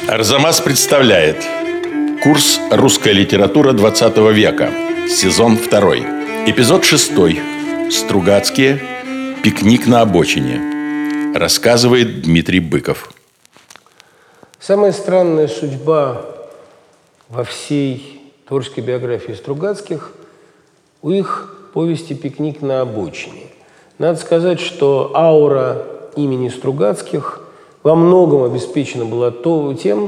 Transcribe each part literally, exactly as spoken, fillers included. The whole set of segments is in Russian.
Арзамас представляет курс «Русская литература двадцатого века», сезон второй, эпизод шестой. Стругацкие. Пикник на обочине. Рассказывает Дмитрий Быков. Самая странная судьба во всей творческой биографии Стругацких у их повести «Пикник на обочине». Надо сказать, что аура имени Стругацких во многом обеспечена была то, тем,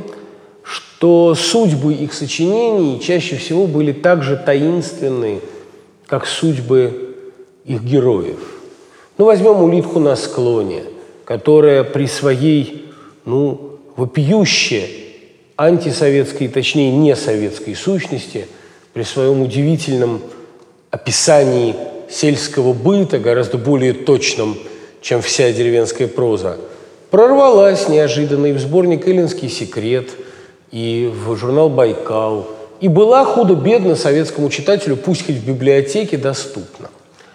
что судьбы их сочинений чаще всего были так же таинственны, как судьбы их героев. Ну, возьмем «Улитку на склоне», которая при своей, ну, вопиющей антисоветской, точнее, несоветской сущности, при своем удивительном описании сельского быта, гораздо более точном, чем вся деревенская проза, прорвалась неожиданно и в сборник «Эллинский секрет», и в журнал «Байкал», и была худо-бедно советскому читателю, пусть хоть в библиотеке, доступна.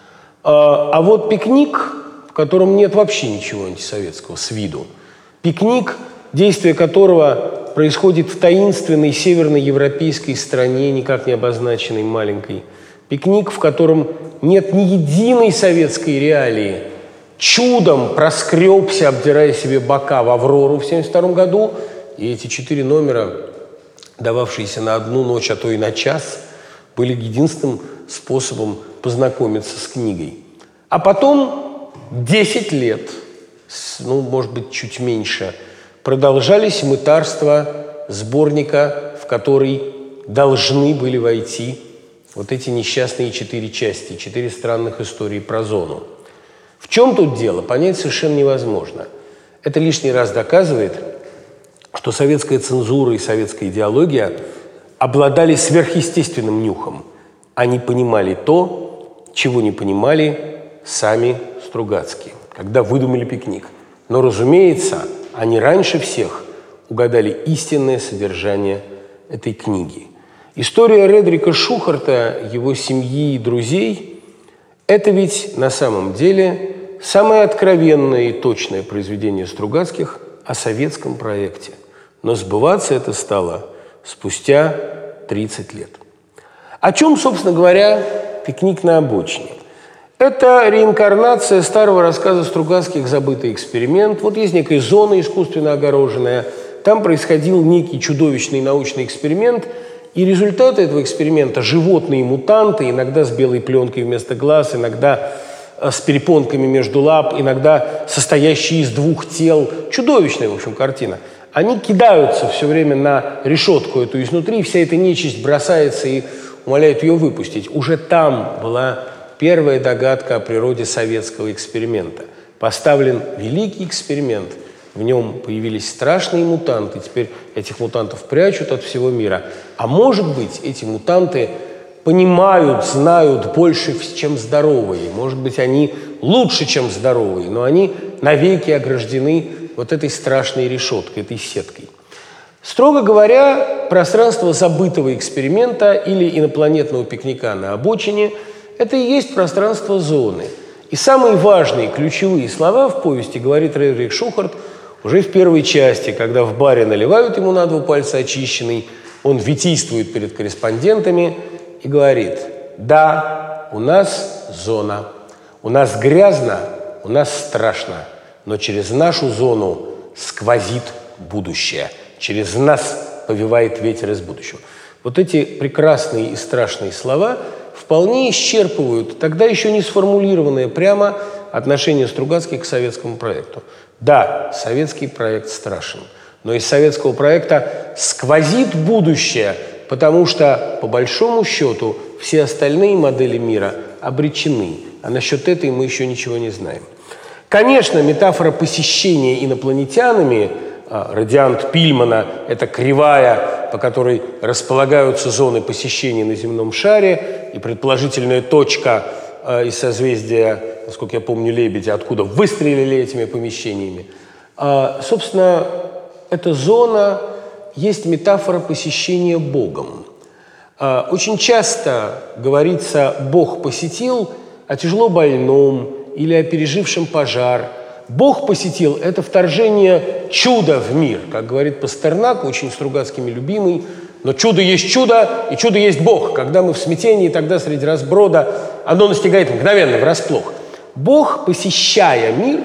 А, а вот «Пикник», в котором нет вообще ничего антисоветского с виду, «Пикник», действие которого происходит в таинственной северноевропейской стране, никак не обозначенной маленькой, «Пикник», в котором нет ни единой советской реалии, чудом проскребся, обдирая себе бока в «Аврору» в семьдесят втором году, и эти четыре номера, дававшиеся на одну ночь, а то и на час, были единственным способом познакомиться с книгой. А потом десять лет, ну, может быть, чуть меньше, продолжались мытарства сборника, в который должны были войти вот эти несчастные четыре части, четыре странных истории про зону. В чем тут дело, понять совершенно невозможно. Это лишний раз доказывает, что советская цензура и советская идеология обладали сверхъестественным нюхом. Они понимали то, чего не понимали сами Стругацкие, когда выдумали «Пикник». Но, разумеется, они раньше всех угадали истинное содержание этой книги. История Редрика Шухарта, его семьи и друзей – это ведь на самом деле самое откровенное и точное произведение Стругацких о советском проекте. Но сбываться это стало спустя тридцать лет. О чем, собственно говоря, «Пикник на обочине»? Это реинкарнация старого рассказа Стругацких «Забытый эксперимент». Вот есть некая зона искусственно огороженная. Там происходил некий чудовищный научный эксперимент, и результаты этого эксперимента – животные мутанты, иногда с белой пленкой вместо глаз, иногда с перепонками между лап, иногда состоящие из двух тел. Чудовищная, в общем, картина. Они кидаются все время на решетку эту изнутри, вся эта нечисть бросается и умоляет ее выпустить. Уже там была первая догадка о природе советского эксперимента. Поставлен великий эксперимент. В нем появились страшные мутанты. Теперь этих мутантов прячут от всего мира. А может быть, эти мутанты понимают, знают больше, чем здоровые. Может быть, они лучше, чем здоровые, но они навеки ограждены вот этой страшной решеткой, этой сеткой. Строго говоря, пространство забытого эксперимента или инопланетного пикника на обочине – это и есть пространство зоны. И самые важные ключевые слова в повести говорит Редрик Шухарт уже в первой части, когда в баре наливают ему на два пальца очищенный, он витийствует перед корреспондентами и говорит: «Да, у нас зона, у нас грязно, у нас страшно, но через нашу зону сквозит будущее, через нас повевает ветер из будущего». Вот эти прекрасные и страшные слова вполне исчерпывают тогда еще не сформулированное прямо отношение Стругацких к советскому проекту. Да, советский проект страшен, но из советского проекта сквозит будущее, потому что, по большому счету, все остальные модели мира обречены, а насчет этой мы еще ничего не знаем. Конечно, метафора посещения инопланетянами, радиант Пильмана – это кривая, по которой располагаются зоны посещения на земном шаре, и предположительная точка из созвездия, насколько я помню, Лебедя, откуда выстрелили этими помещениями. Собственно, эта зона есть метафора посещения Богом. Очень часто говорится «Бог посетил» о тяжело больном или о пережившем пожар, Бог посетил – это вторжение чуда в мир. Как говорит Пастернак, очень Стругацкими любимый, но чудо есть чудо, и чудо есть Бог. Когда мы в смятении, тогда среди разброда оно настигает мгновенно, врасплох. Бог, посещая мир,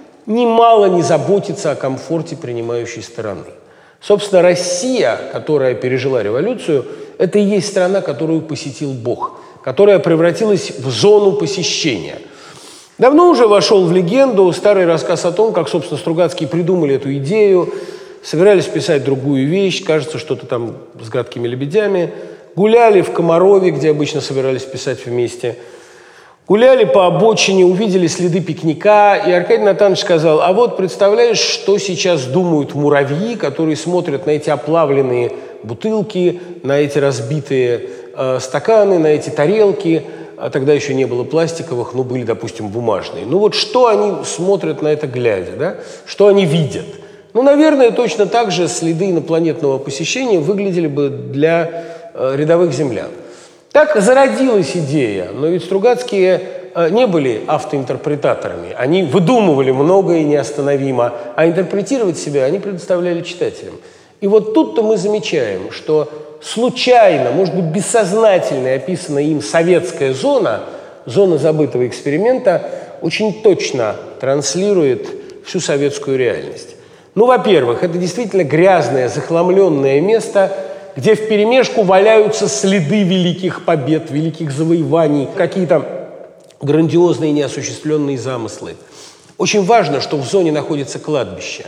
немало не заботится о комфорте принимающей стороны. Собственно, Россия, которая пережила революцию, это и есть страна, которую посетил Бог, которая превратилась в зону посещения. Давно уже вошел в легенду старый рассказ о том, как, собственно, Стругацкие придумали эту идею, собирались писать другую вещь, кажется, что-то там с «Гадкими лебедями», гуляли в Комарове, где обычно собирались писать вместе, гуляли по обочине, увидели следы пикника, и Аркадий Натанович сказал: а вот представляешь, что сейчас думают муравьи, которые смотрят на эти оплавленные бутылки, на эти разбитые э, стаканы, на эти тарелки, а тогда еще не было пластиковых, но были, допустим, бумажные. Ну вот что они смотрят на это глядя, да? Что они видят? Ну, наверное, точно так же следы инопланетного посещения выглядели бы для э, рядовых землян. Так зародилась идея, но ведь Стругацкие э, не были автоинтерпретаторами. Они выдумывали многое неостановимо, а интерпретировать себя они предоставляли читателям. И вот тут-то мы замечаем, что случайно, может быть, бессознательно описанная им советская зона, зона забытого эксперимента, очень точно транслирует всю советскую реальность. Ну, во-первых, это действительно грязное, захламленное место, где вперемешку валяются следы великих побед, великих завоеваний, какие-то грандиозные неосуществленные замыслы. Очень важно, что в зоне находится кладбище,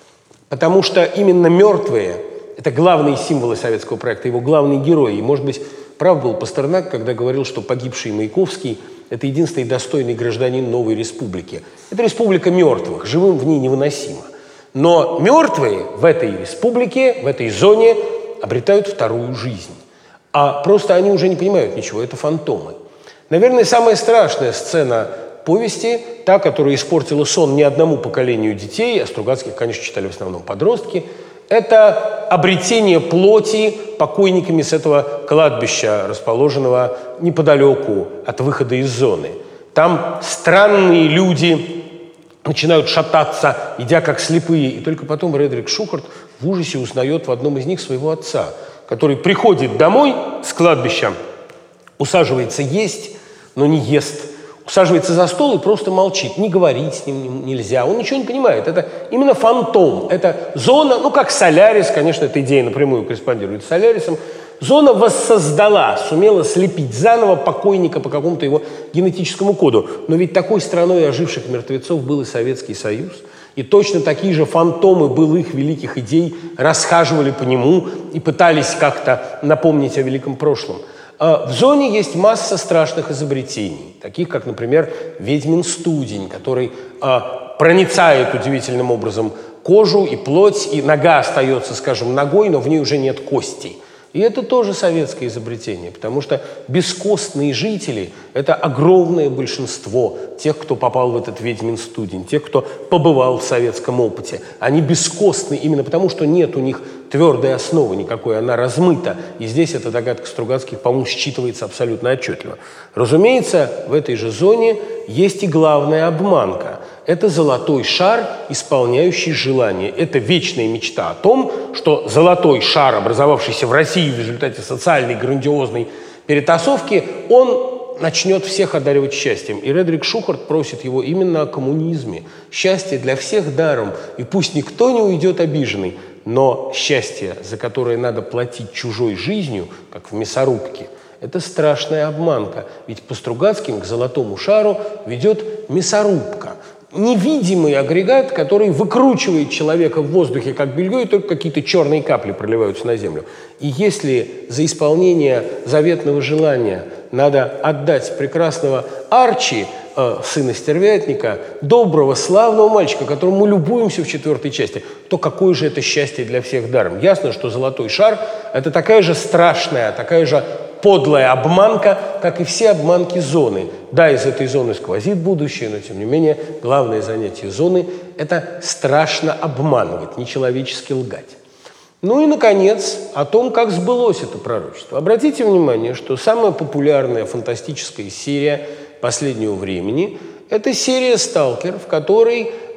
потому что именно мертвые – это главные символы советского проекта, его главные герои. И, может быть, прав был Пастернак, когда говорил, что погибший Маяковский – это единственный достойный гражданин новой республики. Это республика мертвых, живым в ней невыносимо. Но мертвые в этой республике, в этой зоне обретают вторую жизнь. А просто они уже не понимают ничего, это фантомы. Наверное, самая страшная сцена повести, та, которая испортила сон не одному поколению детей, а Стругацких, конечно, читали в основном подростки, это обретение плоти покойниками с этого кладбища, расположенного неподалеку от выхода из зоны. Там странные люди начинают шататься, идя как слепые, и только потом Редрик Шухарт в ужасе узнает в одном из них своего отца, который приходит домой с кладбища, усаживается есть, но не ест, усаживается за стол и просто молчит, не говорить с ним нельзя, он ничего не понимает. Это именно фантом, это зона, ну как Солярис, конечно, эта идея напрямую корреспондирует с Солярисом, зона воссоздала, сумела слепить заново покойника по какому-то его генетическому коду. Но ведь такой страной оживших мертвецов был и Советский Союз. И точно такие же фантомы былых великих идей расхаживали по нему и пытались как-то напомнить о великом прошлом. В зоне есть масса страшных изобретений, таких как, например, ведьмин студень, который проницает удивительным образом кожу и плоть, и нога остается, скажем, ногой, но в ней уже нет костей. И это тоже советское изобретение, потому что бескостные жители – это огромное большинство тех, кто попал в этот ведьмин студень, тех, кто побывал в советском опыте. Они бескостны именно потому, что нет у них твердой основы никакой, она размыта. И здесь эта догадка Стругацких, по-моему, считывается абсолютно отчетливо. Разумеется, в этой же зоне есть и главная обманка. Это золотой шар, исполняющий желание. Это вечная мечта о том, что золотой шар, образовавшийся в России в результате социальной грандиозной перетасовки, он начнет всех одаривать счастьем. И Редрик Шухарт просит его именно о коммунизме. Счастье для всех даром, и пусть никто не уйдет обиженный, но счастье, за которое надо платить чужой жизнью, как в мясорубке, это страшная обманка. Ведь по Стругацким к золотому шару ведет мясорубка. Невидимый агрегат, который выкручивает человека в воздухе как белье, и только какие-то черные капли проливаются на землю. И если за исполнение заветного желания надо отдать прекрасного Арчи, э, сына стервятника, доброго, славного мальчика, которому мы любуемся в четвертой части, то какое же это счастье для всех даром? Ясно, что золотой шар – это такая же страшная, такая же подлая обманка, как и все обманки зоны. Да, из этой зоны сквозит будущее, но, тем не менее, главное занятие зоны – это страшно обманывать, нечеловечески лгать. Ну и, наконец, о том, как сбылось это пророчество. Обратите внимание, что самая популярная фантастическая серия последнего времени – это серия «Сталкер», в которой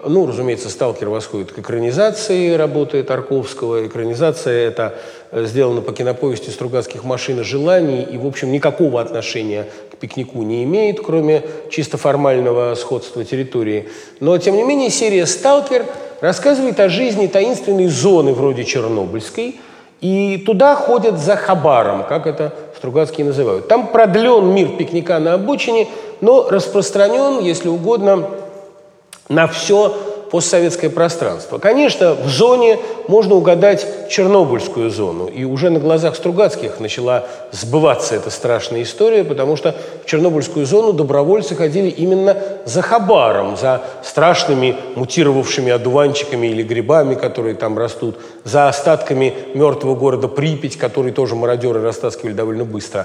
Ну, разумеется, «Сталкер» восходит к экранизации работы Тарковского. Экранизация эта сделана по киноповести Стругацких «Машина желаний» и, в общем, никакого отношения к «Пикнику» не имеет, кроме чисто формального сходства территории. Но, тем не менее, серия «Сталкер» рассказывает о жизни таинственной зоны вроде Чернобыльской, и туда ходят за хабаром, как это Стругацкие называют. Там продлен мир «Пикника на обочине», но распространен, если угодно, на все постсоветское пространство. Конечно, в зоне можно угадать Чернобыльскую зону. И уже на глазах Стругацких начала сбываться эта страшная история, потому что в Чернобыльскую зону добровольцы ходили именно за хабаром, за страшными мутировавшими одуванчиками или грибами, которые там растут, за остатками мертвого города Припять, который тоже мародеры растаскивали довольно быстро.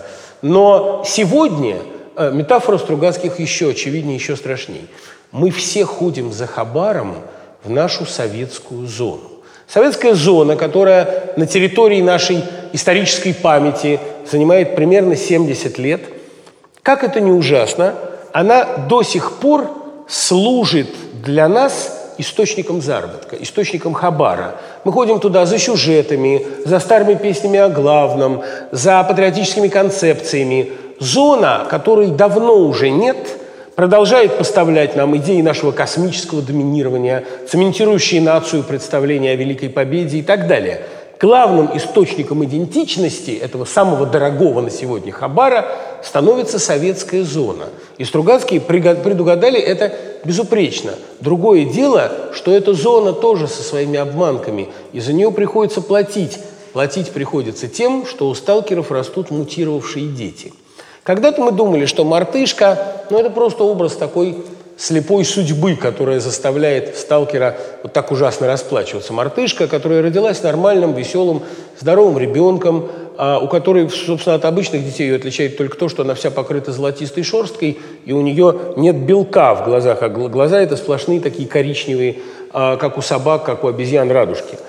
Но сегодня метафора Стругацких еще очевиднее, еще страшнее. Мы все ходим за хабаром в нашу советскую зону. Советская зона, которая на территории нашей исторической памяти занимает примерно семьдесят лет, как это ни ужасно, она до сих пор служит для нас источником заработка, источником хабара. Мы ходим туда за сюжетами, за старыми песнями о главном, за патриотическими концепциями. Зона, которой давно уже нет, продолжает поставлять нам идеи нашего космического доминирования, цементирующие нацию представления о Великой Победе и так далее. Главным источником идентичности этого самого дорогого на сегодня хабара становится советская зона. И Стругацкие предугадали это безупречно. Другое дело, что эта зона тоже со своими обманками, и за нее приходится платить. Платить приходится тем, что у сталкеров растут мутировавшие дети. Когда-то мы думали, что мартышка, ну, это просто образ такой слепой судьбы, которая заставляет сталкера вот так ужасно расплачиваться. Мартышка, которая родилась нормальным, веселым, здоровым ребенком, а у которой, собственно, от обычных детей ее отличает только то, что она вся покрыта золотистой шерсткой, и у нее нет белка в глазах, а глаза это сплошные такие коричневые, а, как у собак, как у обезьян, радужки.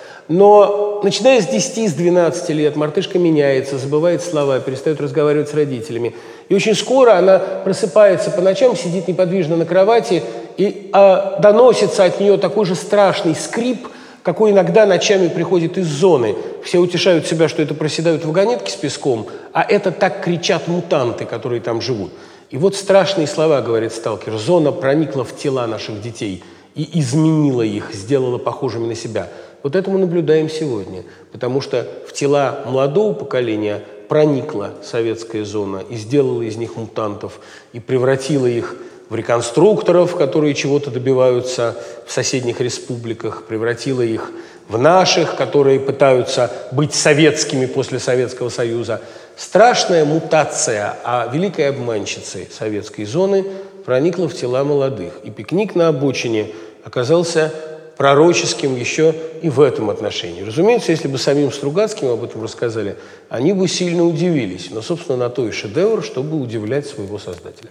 Но начиная с десяти-двенадцати лет мартышка меняется, забывает слова, перестает разговаривать с родителями. И очень скоро она просыпается по ночам, сидит неподвижно на кровати, и а, доносится от нее такой же страшный скрип, какой иногда ночами приходит из зоны. Все утешают себя, что это проседают вагонетки с песком, а это так кричат мутанты, которые там живут. И вот страшные слова, говорит сталкер: зона проникла в тела наших детей и изменила их, сделала похожими на себя. Вот это мы наблюдаем сегодня, потому что в тела молодого поколения проникла советская зона и сделала из них мутантов, и превратила их в реконструкторов, которые чего-то добиваются в соседних республиках, превратила их в наших, которые пытаются быть советскими после Советского Союза. Страшная мутация, а великой обманщицей советской зоны проникла в тела молодых. И «Пикник на обочине» оказался пророческим еще и в этом отношении. Разумеется, если бы самим Стругацким об этом рассказали, они бы сильно удивились. Но, собственно, на то и шедевр, чтобы удивлять своего создателя.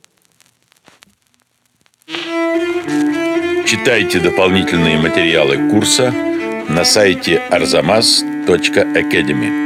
Читайте дополнительные материалы курса на сайте арзамас точка академи.